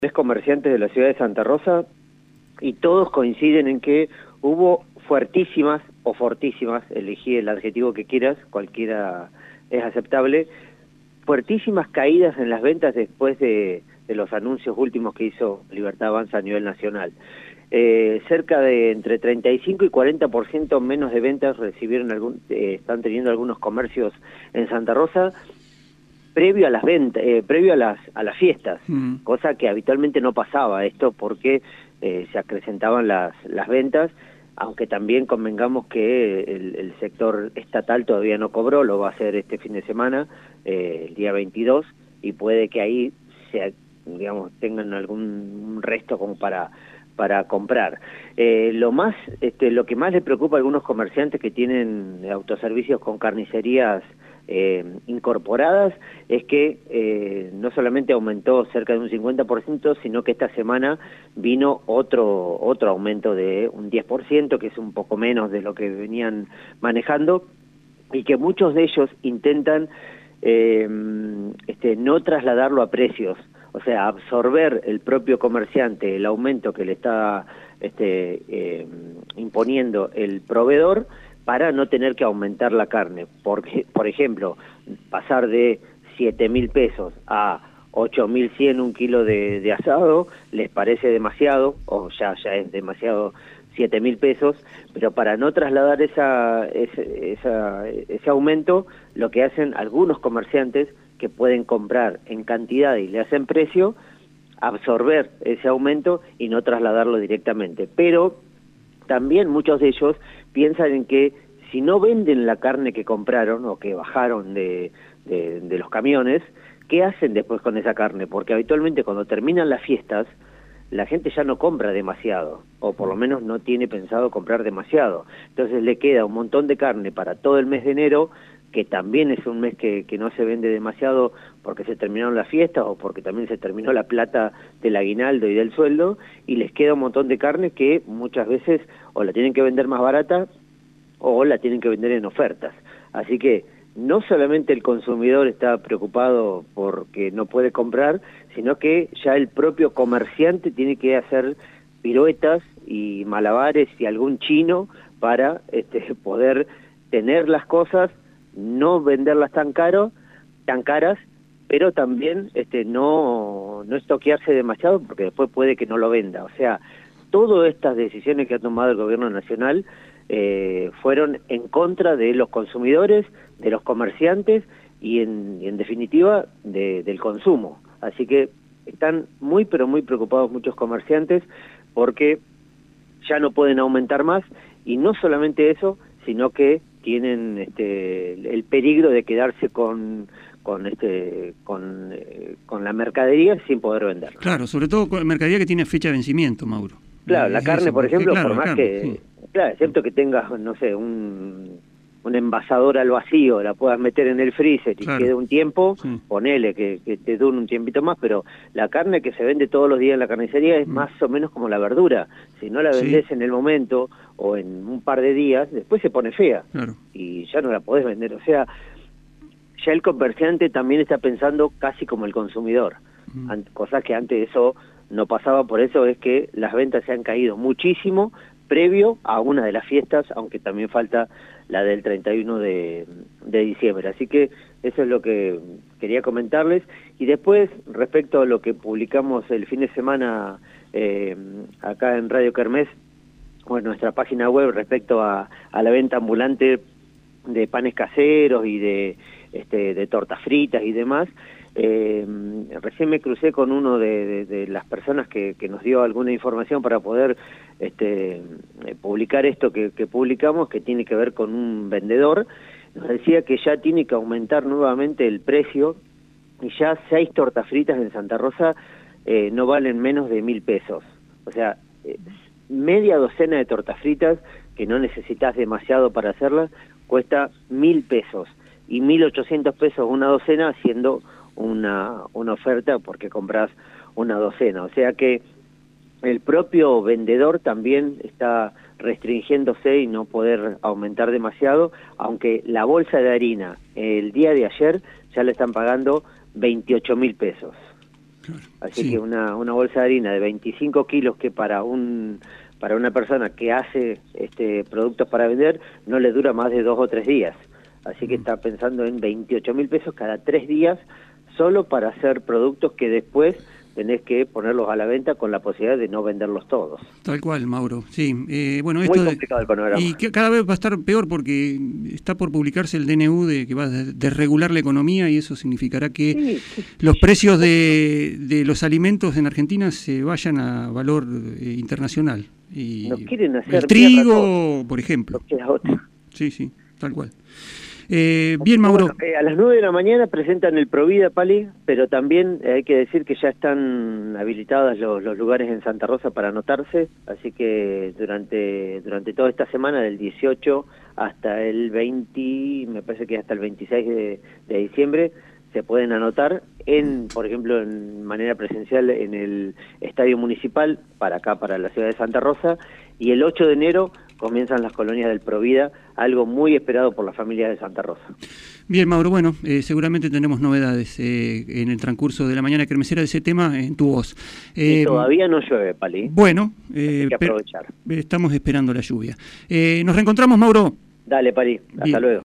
comerciantes de la ciudad de Santa Rosa y todos coinciden en que hubo fuertísimas o fortísimas, elegí el adjetivo que quieras, cualquiera es aceptable, fuertísimas caídas en las ventas después de los anuncios últimos que hizo Libertad Avanza a nivel nacional. Cerca de entre 35 y 40% menos de ventas están teniendo algunos comercios en Santa Rosa previo a las ventas, previo a las fiestas, cosa que habitualmente no pasaba esto porque se acrecentaban las ventas, aunque también convengamos que el sector estatal todavía no cobró, lo va a hacer este fin de semana, el día 22, y puede que ahí tengan algún resto como para comprar. Lo que más le preocupa a algunos comerciantes que tienen autoservicios con carnicerías incorporadas es que no solamente aumentó cerca de un 50%, sino que esta semana vino otro aumento de un 10%, que es un poco menos de lo que venían manejando, y que muchos de ellos intentan no trasladarlo a precios, o sea, absorber el propio comerciante el aumento que le está imponiendo el proveedor para no tener que aumentar la carne. Porque, por ejemplo, pasar de 7.000 pesos a 8.100 un kilo de asado les parece demasiado, o ya es demasiado 7.000 pesos, pero para no trasladar ese aumento, lo que hacen algunos comerciantes que pueden comprar en cantidad y le hacen precio, absorber ese aumento y no trasladarlo directamente. Pero también muchos de ellos piensan en que si no venden la carne que compraron o que bajaron de los camiones, ¿qué hacen después con esa carne? Porque habitualmente cuando terminan las fiestas, la gente ya no compra demasiado, o por lo menos no tiene pensado comprar demasiado. Entonces le queda un montón de carne para todo el mes de enero, que también es un mes que no se vende demasiado porque se terminaron las fiestas o porque también se terminó la plata del aguinaldo y del sueldo, y les queda un montón de carne que muchas veces o la tienen que vender más barata o la tienen que vender en ofertas. Así que no solamente el consumidor está preocupado porque no puede comprar, sino que ya el propio comerciante tiene que hacer piruetas y malabares y algún chino para poder tener las cosas, no venderlas tan caras, pero también no estoquearse demasiado porque después puede que no lo venda. O sea, todas estas decisiones que ha tomado el gobierno nacional fueron en contra de los consumidores, de los comerciantes y en definitiva del consumo. Así que están muy pero muy preocupados muchos comerciantes porque ya no pueden aumentar más, y no solamente eso, sino que tienen el peligro de quedarse con la mercadería sin poder venderla. Claro, sobre todo con mercadería que tiene fecha de vencimiento, Mauro. Claro, la carne, eso, por ejemplo, claro, por más carne, que... sí. Claro, excepto que tengas, no sé, un envasador al vacío, la puedas meter en el freezer y quede un tiempo, sí. Ponele que te dure un tiempito más, pero la carne que se vende todos los días en la carnicería es más o menos como la verdura. Si no la vendés en el momento o en un par de días, después se pone fea, claro, y ya no la podés vender. O sea, ya el comerciante también está pensando casi como el consumidor, cosas que antes eso no pasaba. Por eso es que las ventas se han caído muchísimo previo a una de las fiestas, aunque también falta la del 31 de diciembre. Así que eso es lo que quería comentarles. Y después, respecto a lo que publicamos el fin de semana acá en Radio Kermés, o en nuestra página web, respecto a la venta ambulante de panes caseros y de tortas fritas y demás, recién me crucé con uno de las personas que nos dio alguna información para poder publicar esto que publicamos, que tiene que ver con un vendedor. Nos decía que ya tiene que aumentar nuevamente el precio, y ya 6 tortas fritas en Santa Rosa no valen menos de 1.000 pesos. O sea, media docena de tortas fritas, que no necesitas demasiado para hacerlas, cuesta 1.000 pesos, y 1.800 pesos una docena, haciendo una oferta porque compras una docena. O sea que el propio vendedor también está restringiéndose y no poder aumentar demasiado, aunque la bolsa de harina el día de ayer ya le están pagando 28.000 pesos. Claro, Así sí. que una bolsa de harina de 25 kilos que para una persona que hace productos para vender no le dura más de 2 o 3 días. Así que está pensando en 28.000 pesos cada 3 días solo para hacer productos que después tenés que ponerlos a la venta con la posibilidad de no venderlos todos. Tal cual, Mauro. Sí, bueno, Muy esto complicado el panorama. y que cada vez va a estar peor porque está por publicarse el DNU que va a desregular la economía y eso significará que Sí, los precios de los alimentos en Argentina se vayan a valor internacional. nos Y quieren el hacer mierda a todos, trigo, por ejemplo. no queda otra. Sí, sí, tal cual. Así Bien, que bueno, Mauro. a las 9 de la mañana presentan el Provida, Pali, pero también hay que decir que ya están habilitados los lugares en Santa Rosa para anotarse, así que durante toda esta semana, del 18 hasta el 20, me parece que hasta el 26 de diciembre, se pueden anotar por ejemplo, en manera presencial en el Estadio Municipal, para acá, para la ciudad de Santa Rosa, y el 8 de enero comienzan las colonias del Provida, algo muy esperado por las familias de Santa Rosa. Bien, Mauro, bueno, seguramente tenemos novedades en el transcurso de la mañana kermesera de ese tema en tu voz. Y todavía no llueve, Pali. Bueno, hay que aprovechar. estamos esperando la lluvia. Nos reencontramos, Mauro. Dale, Pali, hasta Bien. luego.